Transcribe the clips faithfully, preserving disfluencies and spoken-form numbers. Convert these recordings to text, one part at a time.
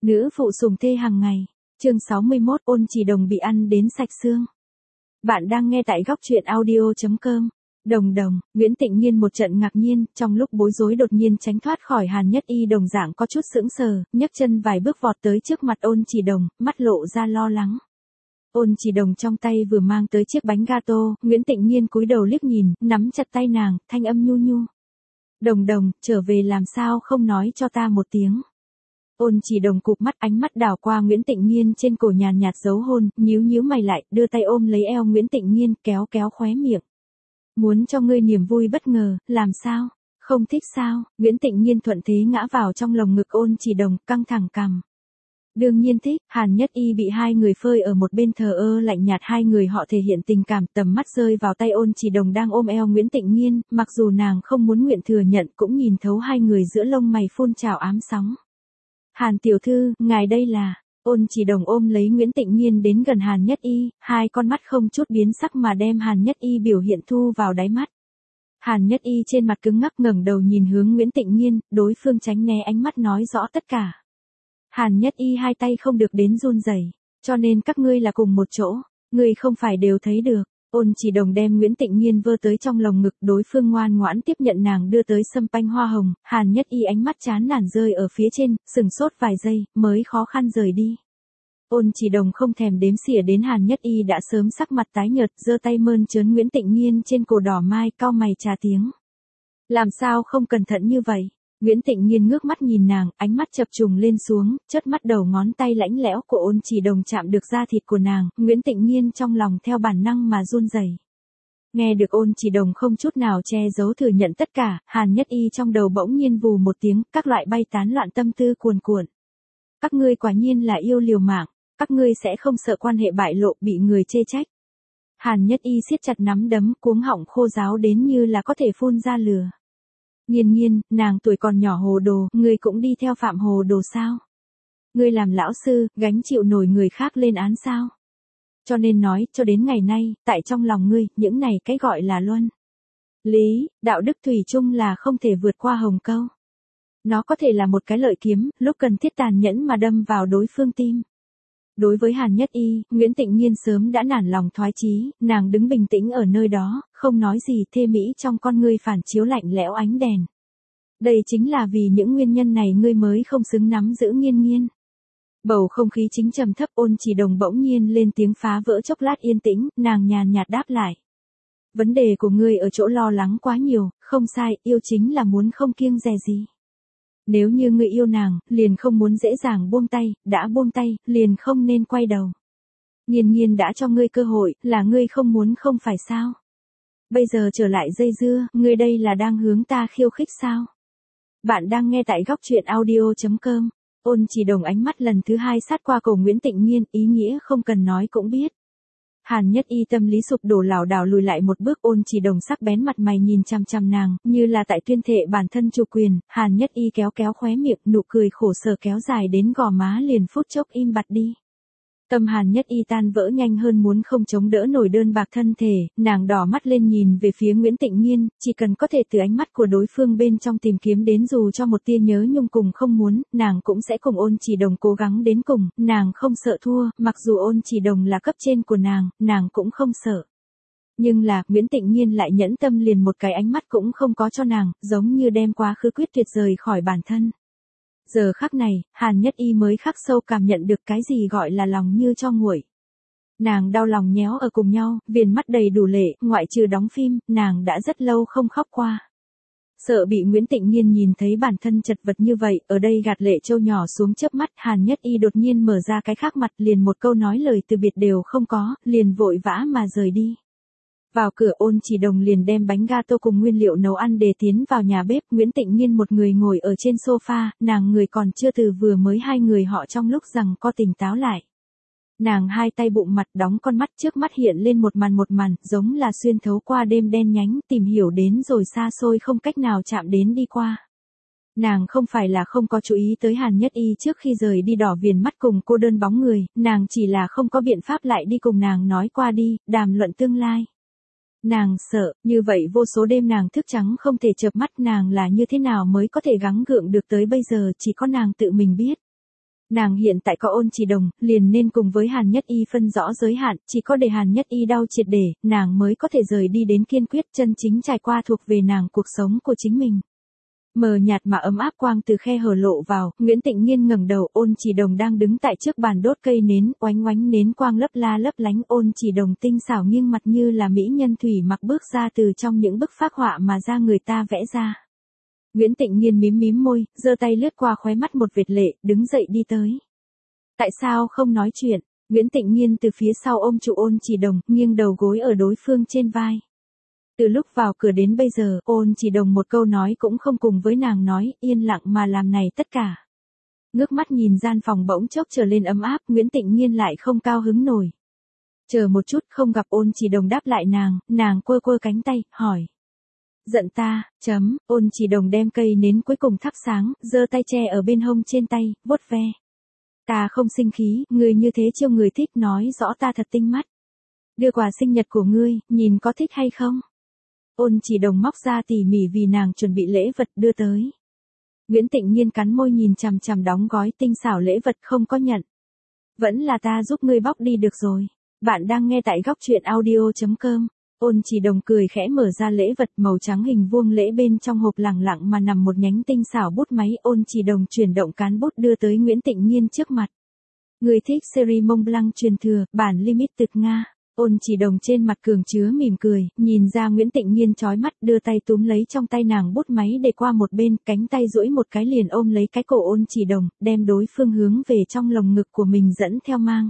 Nữ phụ sủng thê hàng ngày. Chương sáu mươi mốt, Ôn Chỉ Đồng bị ăn đến sạch xương. Bạn đang nghe tại góc truyện audio chấm com. Đồng đồng, Nguyễn Tịnh Nhiên một trận ngạc nhiên, trong lúc bối rối đột nhiên tránh thoát khỏi Hàn Nhất Y đồng dạng có chút sững sờ, nhấc chân vài bước vọt tới trước mặt Ôn Chỉ Đồng, mắt lộ ra lo lắng. Ôn Chỉ Đồng trong tay vừa mang tới chiếc bánh gato, Nguyễn Tịnh Nhiên cúi đầu liếc nhìn, nắm chặt tay nàng, thanh âm nhu nhu. Đồng đồng, trở về làm sao không nói cho ta một tiếng. Ôn Chỉ Đồng cụp mắt, ánh mắt đảo qua Nguyễn Tịnh Nhiên trên cổ nhàn nhạt dấu hôn, nhíu nhíu mày lại, đưa tay ôm lấy eo Nguyễn Tịnh Nhiên, kéo kéo khóe miệng. Muốn cho ngươi niềm vui bất ngờ, làm sao? Không thích sao? Nguyễn Tịnh Nhiên thuận thế ngã vào trong lồng ngực Ôn Chỉ Đồng, căng thẳng cằm. Đương nhiên thích. Hàn Nhất Y bị hai người phơi ở một bên thờ ơ lạnh nhạt, hai người họ thể hiện tình cảm, tầm mắt rơi vào tay Ôn Chỉ Đồng đang ôm eo Nguyễn Tịnh Nhiên, mặc dù nàng không muốn nguyện thừa nhận cũng nhìn thấu hai người giữa lông mày phun trào ám sóng. Hàn tiểu thư, ngài đây là. Ôn Chỉ Đồng ôm lấy Nguyễn Tịnh Nhiên đến gần Hàn Nhất Y, hai con mắt không chút biến sắc mà đem Hàn Nhất Y biểu hiện thu vào đáy mắt. Hàn Nhất Y trên mặt cứng ngắc ngẩng đầu nhìn hướng Nguyễn Tịnh Nhiên, đối phương tránh né ánh mắt nói rõ tất cả. Hàn Nhất Y hai tay không được đến run rẩy, cho nên các ngươi là cùng một chỗ, ngươi không phải đều thấy được. Ôn Chỉ Đồng đem Nguyễn Tịnh Nhiên vơ tới trong lồng ngực, đối phương ngoan ngoãn tiếp nhận nàng đưa tới sâm panh hoa hồng, Hàn Nhất Y ánh mắt chán nản rơi ở phía trên, sừng sốt vài giây, mới khó khăn rời đi. Ôn Chỉ Đồng không thèm đếm xỉa đến Hàn Nhất Y đã sớm sắc mặt tái nhợt, giơ tay mơn trớn Nguyễn Tịnh Nhiên trên cổ đỏ mai, cau mày trà tiếng. Làm sao không cẩn thận như vậy? Nguyễn Tịnh Nhiên ngước mắt nhìn nàng, ánh mắt chập trùng lên xuống, chớp mắt đầu ngón tay lãnh lẽo của Ôn Chỉ Đồng chạm được da thịt của nàng, Nguyễn Tịnh Nhiên trong lòng theo bản năng mà run rẩy. Nghe được Ôn Chỉ Đồng không chút nào che giấu thừa nhận tất cả, Hàn Nhất Y trong đầu bỗng nhiên vù một tiếng, các loại bay tán loạn tâm tư cuồn cuộn. Các ngươi quả nhiên là yêu liều mạng, các ngươi sẽ không sợ quan hệ bại lộ bị người chê trách. Hàn Nhất Y siết chặt nắm đấm, cuống họng khô ráo đến như là có thể phun ra lửa. Nhiên Nhiên, nàng tuổi còn nhỏ hồ đồ, ngươi cũng đi theo phạm hồ đồ sao? Ngươi làm lão sư, gánh chịu nổi người khác lên án sao? Cho nên nói, cho đến ngày nay, tại trong lòng ngươi, những này cái gọi là luân lý, đạo đức thủy chung là không thể vượt qua hồng câu. Nó có thể là một cái lợi kiếm, lúc cần thiết tàn nhẫn mà đâm vào đối phương tim. Đối với Hàn Nhất Y, Nguyễn Tịnh Nhiên sớm đã nản lòng thoái chí, nàng đứng bình tĩnh ở nơi đó, không nói gì, thê mỹ trong con ngươi phản chiếu lạnh lẽo ánh đèn. Đây chính là vì những nguyên nhân này ngươi mới không xứng nắm giữ Nhiên Nhiên. Bầu không khí chính trầm thấp, Ôn Chỉ Đồng bỗng nhiên lên tiếng phá vỡ chốc lát yên tĩnh, nàng nhàn nhạt đáp lại. Vấn đề của ngươi ở chỗ lo lắng quá nhiều, không sai, yêu chính là muốn không kiêng dè gì. Nếu như ngươi yêu nàng, liền không muốn dễ dàng buông tay, đã buông tay, liền không nên quay đầu. Nhiên Nhiên đã cho ngươi cơ hội, là ngươi không muốn không phải sao? Bây giờ trở lại dây dưa, ngươi đây là đang hướng ta khiêu khích sao? Bạn đang nghe tại góc truyện audio chấm com. Ôn Chỉ Đồng ánh mắt lần thứ hai sát qua cổ Nguyễn Tịnh Nhiên, ý nghĩa không cần nói cũng biết. Hàn Nhất Y tâm lý sụp đổ lảo đảo lùi lại một bước, Ôn Chỉ Đồng sắc bén mặt mày nhìn chằm chằm nàng, như là tại tuyên thệ bản thân chủ quyền, Hàn Nhất Y kéo kéo khóe miệng, nụ cười khổ sở kéo dài đến gò má liền phút chốc im bặt đi. Tâm Hàn Nhất Y tan vỡ nhanh hơn muốn không chống đỡ nổi đơn bạc thân thể, nàng đỏ mắt lên nhìn về phía Nguyễn Tịnh Nhiên, chỉ cần có thể từ ánh mắt của đối phương bên trong tìm kiếm đến dù cho một tia nhớ nhung cùng không muốn, nàng cũng sẽ cùng Ôn Chỉ Đồng cố gắng đến cùng, nàng không sợ thua, mặc dù Ôn Chỉ Đồng là cấp trên của nàng, nàng cũng không sợ. Nhưng là, Nguyễn Tịnh Nhiên lại nhẫn tâm liền một cái ánh mắt cũng không có cho nàng, giống như đem quá khứ quyết tuyệt rời khỏi bản thân. Giờ khắc này, Hàn Nhất Y mới khắc sâu cảm nhận được cái gì gọi là lòng như cho nguội. Nàng đau lòng nhéo ở cùng nhau, viền mắt đầy đủ lệ, ngoại trừ đóng phim, nàng đã rất lâu không khóc qua. Sợ bị Nguyễn Tịnh Nhiên nhìn thấy bản thân chật vật như vậy, ở đây gạt lệ trâu nhỏ xuống chớp mắt, Hàn Nhất Y đột nhiên mở ra cái khác mặt, liền một câu nói lời từ biệt đều không có, liền vội vã mà rời đi. Vào cửa, Ôn Chỉ Đồng liền đem bánh gato cùng nguyên liệu nấu ăn để tiến vào nhà bếp, Nguyễn Tịnh Nhiên một người ngồi ở trên sofa, nàng người còn chưa từ vừa mới hai người họ trong lúc rằng co tỉnh táo lại. Nàng hai tay bụng mặt, đóng con mắt, trước mắt hiện lên một màn một màn, giống là xuyên thấu qua đêm đen nhánh, tìm hiểu đến rồi xa xôi không cách nào chạm đến đi qua. Nàng không phải là không có chú ý tới Hàn Nhất Y trước khi rời đi đỏ viền mắt cùng cô đơn bóng người, nàng chỉ là không có biện pháp lại đi cùng nàng nói qua đi, đàm luận tương lai. Nàng sợ, như vậy vô số đêm nàng thức trắng không thể chợp mắt, nàng là như thế nào mới có thể gắng gượng được tới bây giờ chỉ có nàng tự mình biết. Nàng hiện tại có Ôn Chỉ Đồng, liền nên cùng với Hàn Nhất Y phân rõ giới hạn, chỉ có để Hàn Nhất Y đau triệt để, nàng mới có thể rời đi đến kiên quyết chân chính trải qua thuộc về nàng cuộc sống của chính mình. Mờ nhạt mà ấm áp quang từ khe hở lộ vào, Nguyễn Tịnh Nghiên ngẩng đầu, Ôn Chỉ Đồng đang đứng tại trước bàn đốt cây nến, oánh oánh nến quang lấp la lấp lánh, Ôn Chỉ Đồng tinh xảo nghiêng mặt như là mỹ nhân thủy mặc bước ra từ trong những bức phác họa mà da người ta vẽ ra. Nguyễn Tịnh Nghiên mím mím môi, giơ tay lướt qua khóe mắt một vệt lệ, đứng dậy đi tới. Tại sao không nói chuyện? Nguyễn Tịnh Nghiên từ phía sau ôm trụ Ôn Chỉ Đồng, nghiêng đầu gối ở đối phương trên vai. Từ lúc vào cửa đến bây giờ, Ôn Chỉ Đồng một câu nói cũng không cùng với nàng nói, yên lặng mà làm này tất cả. Ngước mắt nhìn gian phòng bỗng chốc trở lên ấm áp, Nguyễn Tịnh Nghiên lại không cao hứng nổi. Chờ một chút, không gặp Ôn Chỉ Đồng đáp lại nàng, nàng quơ quơ cánh tay, hỏi. Giận ta, chấm, Ôn Chỉ Đồng đem cây nến cuối cùng thắp sáng, giơ tay che ở bên hông trên tay, vuốt ve. Ta không sinh khí, người như thế chiêu người thích, nói rõ ta thật tinh mắt. Đưa quà sinh nhật của ngươi, nhìn có thích hay không? Ôn Chỉ Đồng móc ra tỉ mỉ vì nàng chuẩn bị lễ vật đưa tới. Nguyễn Tịnh Nghiên cắn môi nhìn chằm chằm đóng gói tinh xảo lễ vật không có nhận. Vẫn là ta giúp ngươi bóc đi được rồi. Bạn đang nghe tại góc truyện audio chấm com. Ôn Chỉ Đồng cười khẽ mở ra lễ vật màu trắng hình vuông lễ bên trong hộp lẳng lặng mà nằm một nhánh tinh xảo bút máy. Ôn Chỉ Đồng chuyển động cán bút đưa tới Nguyễn Tịnh Nghiên trước mặt. Người thích series Mont Blanc truyền thừa, bản limited Nga. Ôn Chỉ Đồng trên mặt cường chứa mỉm cười, nhìn ra Nguyễn Tịnh Nghiên chói mắt, đưa tay túm lấy trong tay nàng bút máy để qua một bên, cánh tay duỗi một cái liền ôm lấy cái cổ Ôn Chỉ Đồng, đem đối phương hướng về trong lồng ngực của mình dẫn theo mang.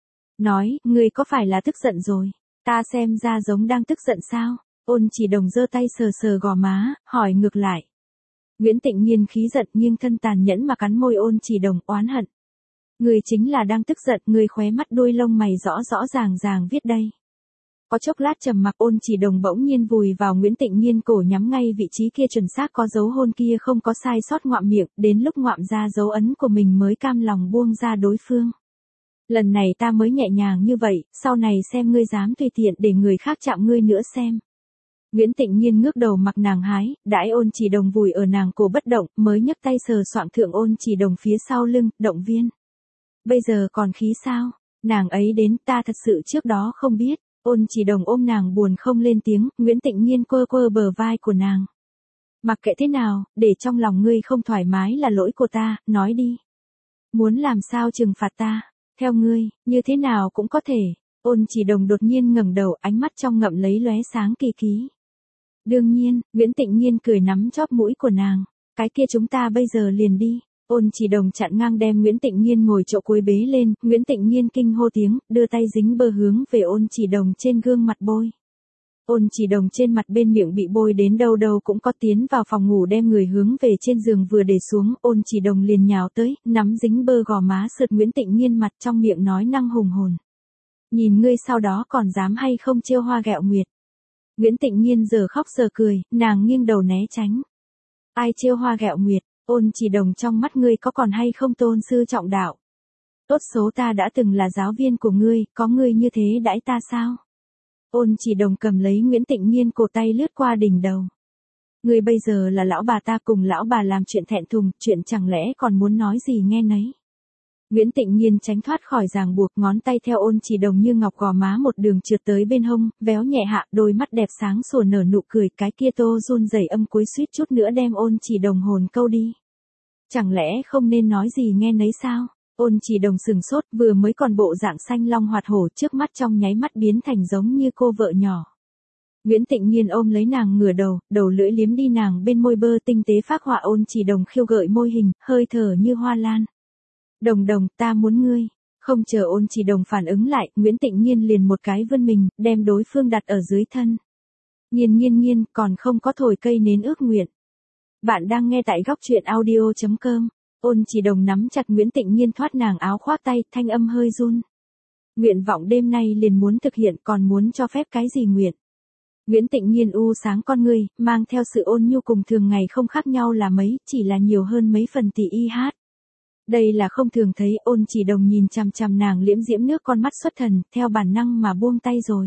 Nói, ngươi có phải là tức giận rồi? Ta xem ra giống đang tức giận sao? Ôn Chỉ Đồng giơ tay sờ sờ gò má, hỏi ngược lại. Nguyễn Tịnh Nghiên khí giận nghiêng thân tàn nhẫn mà cắn môi Ôn Chỉ Đồng oán hận. Người chính là đang tức giận, người khóe mắt đuôi lông mày rõ rõ ràng ràng viết đây. Có chốc lát trầm mặc, Ôn Chỉ Đồng bỗng nhiên vùi vào Nguyễn Tịnh Nghiên cổ, nhắm ngay vị trí kia chuẩn xác có dấu hôn kia không có sai sót, ngoạm miệng, đến lúc ngoạm ra dấu ấn của mình mới cam lòng buông ra đối phương. Lần này ta mới nhẹ nhàng như vậy, sau này xem ngươi dám tùy tiện để người khác chạm ngươi nữa xem. Nguyễn Tịnh Nghiên ngước đầu mặc nàng hái, đãi Ôn Chỉ Đồng vùi ở nàng cổ bất động, mới nhấc tay sờ soạng thượng Ôn Chỉ Đồng phía sau lưng, động viên. Bây giờ còn khí sao? Nàng ấy đến, ta thật sự trước đó không biết. Ôn Chỉ Đồng ôm nàng buồn không lên tiếng, Nguyễn Tịnh Nghiên quơ quơ bờ vai của nàng. Mặc kệ thế nào, để trong lòng ngươi không thoải mái là lỗi của ta, nói đi. Muốn làm sao trừng phạt ta? Theo ngươi, như thế nào cũng có thể. Ôn Chỉ Đồng đột nhiên ngẩng đầu, ánh mắt trong ngậm lấy lóe sáng kỳ ký. Đương nhiên, Nguyễn Tịnh Nghiên cười nắm chóp mũi của nàng. Cái kia chúng ta bây giờ liền đi. Ôn Chỉ Đồng chặn ngang đem Nguyễn Tịnh Nghiên ngồi chỗ cuối bế lên, Nguyễn Tịnh Nghiên kinh hô tiếng, đưa tay dính bơ hướng về Ôn Chỉ Đồng trên gương mặt bôi. Ôn Chỉ Đồng trên mặt bên miệng bị bôi đến đâu đâu cũng có, tiến vào phòng ngủ đem người hướng về trên giường vừa để xuống, Ôn Chỉ Đồng liền nhào tới, nắm dính bơ gò má sượt Nguyễn Tịnh Nghiên mặt, trong miệng nói năng hùng hồn. Nhìn ngươi sau đó còn dám hay không trêu hoa ghẹo nguyệt. Nguyễn Tịnh Nghiên giờ khóc giờ cười, nàng nghiêng đầu né tránh. Ai trêu hoa ghẹo nguyệt? Ôn Chỉ Đồng, trong mắt ngươi có còn hay không tôn sư trọng đạo? Tốt số ta đã từng là giáo viên của ngươi, có ngươi như thế đãi ta sao? Ôn Chỉ Đồng cầm lấy Nguyễn Tịnh Nghiên cổ tay lướt qua đỉnh đầu. Ngươi bây giờ là lão bà ta, cùng lão bà làm chuyện thẹn thùng, chuyện chẳng lẽ còn muốn nói gì nghe nấy? Nguyễn Tịnh Nghiên tránh thoát khỏi ràng buộc, ngón tay theo Ôn Chỉ Đồng như ngọc gò má một đường trượt tới bên hông, véo nhẹ hạ, đôi mắt đẹp sáng sủa nở nụ cười, cái kia tô run rẩy âm cuối suýt chút nữa đem Ôn Chỉ Đồng hồn câu đi. Chẳng lẽ không nên nói gì nghe nấy sao? Ôn Chỉ Đồng sừng sốt, vừa mới còn bộ dạng xanh long hoạt hổ, trước mắt trong nháy mắt biến thành giống như cô vợ nhỏ. Nguyễn Tịnh Nghiên ôm lấy nàng ngửa đầu, đầu lưỡi liếm đi nàng bên môi bơ tinh tế phác họa Ôn Chỉ Đồng khiêu gợi môi hình, hơi thở như hoa lan. Đồng Đồng, ta muốn ngươi. Không chờ Ôn Chỉ Đồng phản ứng lại, Nguyễn Tịnh Nghiên liền một cái vươn mình, đem đối phương đặt ở dưới thân. Nghiên nghiên nghiên, còn không có thổi cây nến ước nguyện. Bạn đang nghe tại góc truyện audio chấm com. Ôn Chỉ Đồng nắm chặt Nguyễn Tịnh Nghiên thoát nàng áo khoác tay, thanh âm hơi run. Nguyện vọng đêm nay liền muốn thực hiện, còn muốn cho phép cái gì nguyện? Nguyễn Tịnh Nghiên u sáng con ngươi, mang theo sự ôn nhu cùng thường ngày không khác nhau là mấy, chỉ là nhiều hơn mấy phần tỷ y hát. Đây là không thường thấy. Ôn Chỉ Đồng nhìn chằm chằm nàng liễm diễm nước con mắt xuất thần, theo bản năng mà buông tay rồi.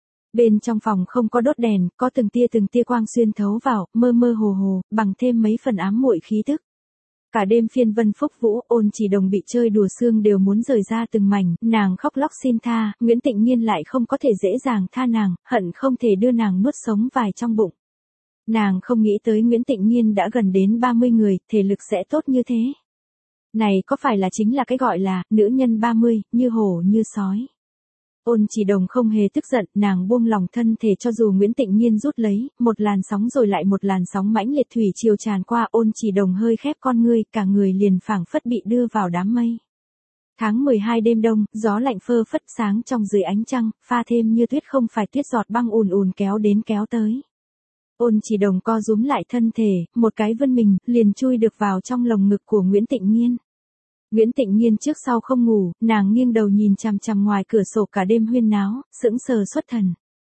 Bên trong phòng không có đốt đèn, có từng tia từng tia quang xuyên thấu vào, mơ mơ hồ hồ, bằng thêm mấy phần ám muội khí tức. Cả đêm phiên vân phúc vũ, Ôn Chỉ Đồng bị chơi đùa xương đều muốn rời ra từng mảnh, nàng khóc lóc xin tha, Nguyễn Tịnh Nhiên lại không có thể dễ dàng tha nàng, hận không thể đưa nàng nuốt sống vài trong bụng. Nàng không nghĩ tới Nguyễn Tịnh Nhiên đã gần đến ba mươi người, thể lực sẽ tốt như thế. Này có phải là chính là cái gọi là, nữ nhân ba mươi, như hổ như sói. Ôn Chỉ Đồng không hề tức giận, nàng buông lòng thân thể cho dù Nguyễn Tịnh Nhiên rút lấy, một làn sóng rồi lại một làn sóng mãnh liệt thủy triều tràn qua, Ôn Chỉ Đồng hơi khép con ngươi, cả người liền phảng phất bị đưa vào đám mây. Tháng mười hai đêm đông, gió lạnh phơ phất sáng trong dưới ánh trăng, pha thêm như tuyết không phải tuyết giọt băng ùn ùn kéo đến kéo tới. Ôn Chỉ Đồng co rúm lại thân thể, một cái vươn mình, liền chui được vào trong lồng ngực của Nguyễn Tịnh Nhiên. Nguyễn Tịnh Nhiên trước sau không ngủ, nàng nghiêng đầu nhìn chằm chằm ngoài cửa sổ cả đêm huyên náo, sững sờ xuất thần.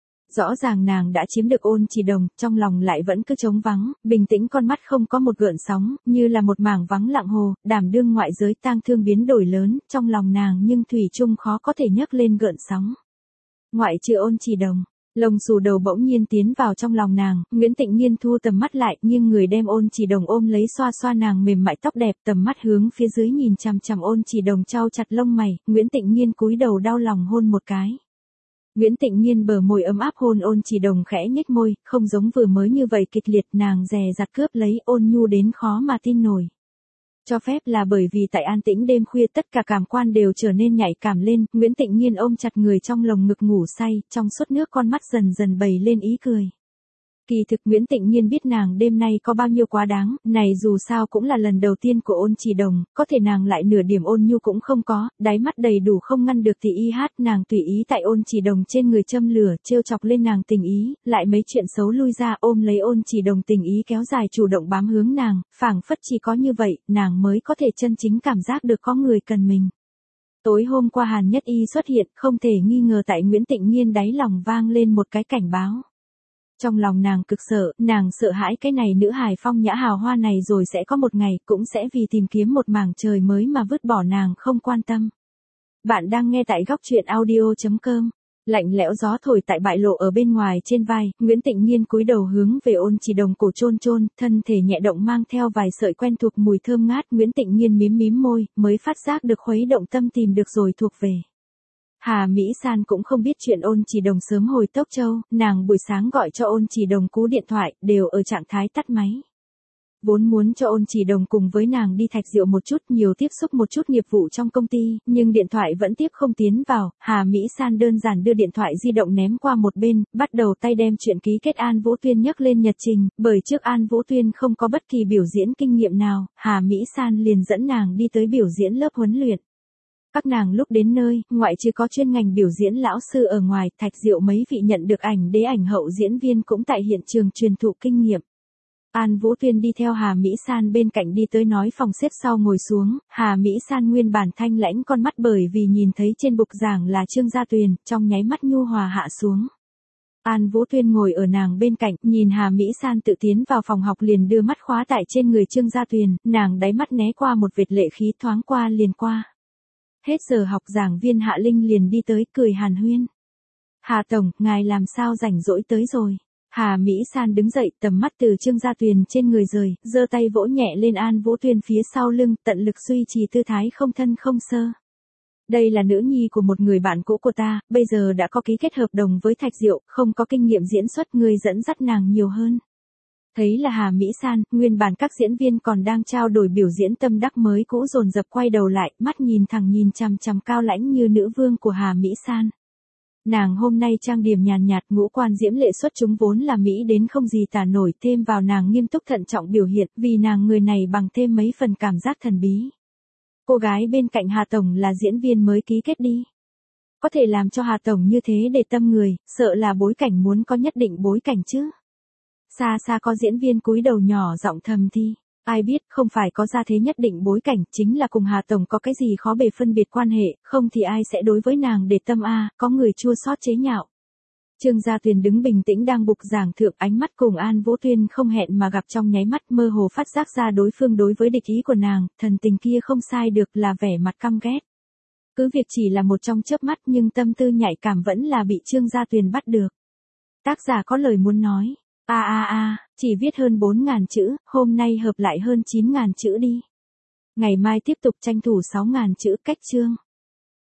Rõ ràng nàng đã chiếm được Ôn Chỉ Đồng, trong lòng lại vẫn cứ trống vắng, bình tĩnh con mắt không có một gợn sóng, như là một mảng vắng lặng hồ, đảm đương ngoại giới tang thương biến đổi lớn, trong lòng nàng nhưng thủy chung khó có thể nhấc lên gợn sóng. Ngoại trừ Ôn Chỉ Đồng. Lông xù đầu bỗng nhiên tiến vào trong lòng nàng, Nguyễn Tịnh Nhiên thu tầm mắt lại, nhưng người đem Ôn Chỉ Đồng ôm lấy xoa xoa nàng mềm mại tóc đẹp, tầm mắt hướng phía dưới nhìn chằm chằm Ôn Chỉ Đồng trao chặt lông mày, Nguyễn Tịnh Nhiên cúi đầu đau lòng hôn một cái. Nguyễn Tịnh Nhiên bờ môi ấm áp hôn Ôn Chỉ Đồng khẽ nhếch môi, không giống vừa mới như vậy kịch liệt, nàng dè dặt cướp lấy, ôn nhu đến khó mà tin nổi. Cho phép là bởi vì tại an tĩnh đêm khuya tất cả cảm quan đều trở nên nhạy cảm lên, Nguyễn Tịnh Nhiên ôm chặt người trong lồng ngực ngủ say, trong suốt nước con mắt dần dần bày lên ý cười. Kỳ thực Nguyễn Tịnh Nhiên biết nàng đêm nay có bao nhiêu quá đáng, này dù sao cũng là lần đầu tiên của Ôn Chỉ Đồng, có thể nàng lại nửa điểm ôn nhu cũng không có, đáy mắt đầy đủ không ngăn được thì y hát, nàng tùy ý tại Ôn Chỉ Đồng trên người châm lửa, trêu chọc lên nàng tình ý, lại mấy chuyện xấu lui ra ôm lấy Ôn Chỉ Đồng tình ý kéo dài chủ động bám hướng nàng, phảng phất chỉ có như vậy, nàng mới có thể chân chính cảm giác được có người cần mình. Tối hôm qua Hàn Nhất Y xuất hiện, không thể nghi ngờ tại Nguyễn Tịnh Nhiên đáy lòng vang lên một cái cảnh báo. Trong lòng nàng cực sợ, nàng sợ hãi cái này nữ hài phong nhã hào hoa này rồi sẽ có một ngày cũng sẽ vì tìm kiếm một mảng trời mới mà vứt bỏ nàng không quan tâm. Bạn đang nghe tại góc truyện audio chấm com. Lạnh lẽo gió thổi tại bại lộ ở bên ngoài trên vai, Nguyễn Tịnh Nhiên cúi đầu hướng về Ôn Chỉ Đồng cổ chôn chôn, thân thể nhẹ động mang theo vài sợi quen thuộc mùi thơm ngát, Nguyễn Tịnh Nhiên mím mím môi, mới phát giác được khuấy động tâm tìm được rồi thuộc về. Hà Mỹ San cũng không biết chuyện Ôn Chỉ Đồng sớm hồi Tốc Châu, nàng buổi sáng gọi cho Ôn Chỉ Đồng cú điện thoại, đều ở trạng thái tắt máy. Vốn muốn cho Ôn Chỉ Đồng cùng với nàng đi Thạch Diệu một chút, nhiều tiếp xúc một chút nghiệp vụ trong công ty, nhưng điện thoại vẫn tiếp không tiến vào, Hà Mỹ San đơn giản đưa điện thoại di động ném qua một bên, bắt đầu tay đem chuyện ký kết An Vũ Tuyên nhắc lên nhật trình, bởi trước An Vũ Tuyên không có bất kỳ biểu diễn kinh nghiệm nào, Hà Mỹ San liền dẫn nàng đi tới biểu diễn lớp huấn luyện. Các nàng lúc đến nơi, ngoại trừ có chuyên ngành biểu diễn lão sư ở ngoài, Thạch Diệu mấy vị nhận được ảnh đế ảnh hậu diễn viên cũng tại hiện trường truyền thụ kinh nghiệm. An Vũ Tuyên đi theo Hà Mỹ San bên cạnh đi tới nói phòng xếp sau ngồi xuống, Hà Mỹ San nguyên bản thanh lãnh con mắt bởi vì nhìn thấy trên bục giảng là Trương Gia Tuyền, trong nháy mắt nhu hòa hạ xuống. An Vũ Tuyên ngồi ở nàng bên cạnh, nhìn Hà Mỹ San tự tiến vào phòng học liền đưa mắt khóa tại trên người Trương Gia Tuyền, nàng đáy mắt né qua một vệt lệ khí thoáng qua liền qua. Hết giờ học giảng viên Hạ Linh liền đi tới cười hàn huyên. Hà Tổng, ngài làm sao rảnh rỗi tới rồi? Hà Mỹ San đứng dậy, tầm mắt từ Trương Gia Tuyền trên người rời, giơ tay vỗ nhẹ lên An Vũ Tuyên phía sau lưng, tận lực duy trì tư thái không thân không sơ. Đây là nữ nhi của một người bạn cũ của ta, bây giờ đã có ký kết hợp đồng với Thạch Diệu, không có kinh nghiệm diễn xuất, người dẫn dắt nàng nhiều hơn. Thấy là Hà Mỹ San, nguyên bản các diễn viên còn đang trao đổi biểu diễn tâm đắc mới cũ dồn dập quay đầu lại, mắt nhìn thẳng nhìn chằm chằm cao lãnh như nữ vương của Hà Mỹ San. Nàng hôm nay trang điểm nhàn nhạt, ngũ quan diễm lệ xuất chúng vốn là mỹ đến không gì tả nổi, thêm vào nàng nghiêm túc thận trọng biểu hiện, vì nàng người này bằng thêm mấy phần cảm giác thần bí. Cô gái bên cạnh Hà Tổng là diễn viên mới ký kết đi. Có thể làm cho Hà Tổng như thế để tâm người, sợ là bối cảnh muốn có nhất định bối cảnh chứ. Xa xa có diễn viên cúi đầu nhỏ giọng thầm thì, ai biết không phải có ra thế nhất định bối cảnh, chính là cùng Hà Tổng có cái gì khó bề phân biệt quan hệ, không thì ai sẽ đối với nàng để tâm a, có người chua xót chế nhạo. Trương Gia Tuyền đứng bình tĩnh đang bục giảng thượng, ánh mắt cùng An Vũ Tuyên không hẹn mà gặp trong nháy mắt, mơ hồ phát giác ra đối phương đối với địch ý của nàng, thần tình kia không sai được là vẻ mặt căm ghét. Cứ việc chỉ là một trong chớp mắt nhưng tâm tư nhạy cảm vẫn là bị Trương Gia Tuyền bắt được. Tác giả có lời muốn nói. A a a, chỉ viết hơn bốn ngàn chữ, hôm nay hợp lại hơn chín ngàn chữ đi. Ngày mai tiếp tục tranh thủ sáu ngàn chữ cách chương.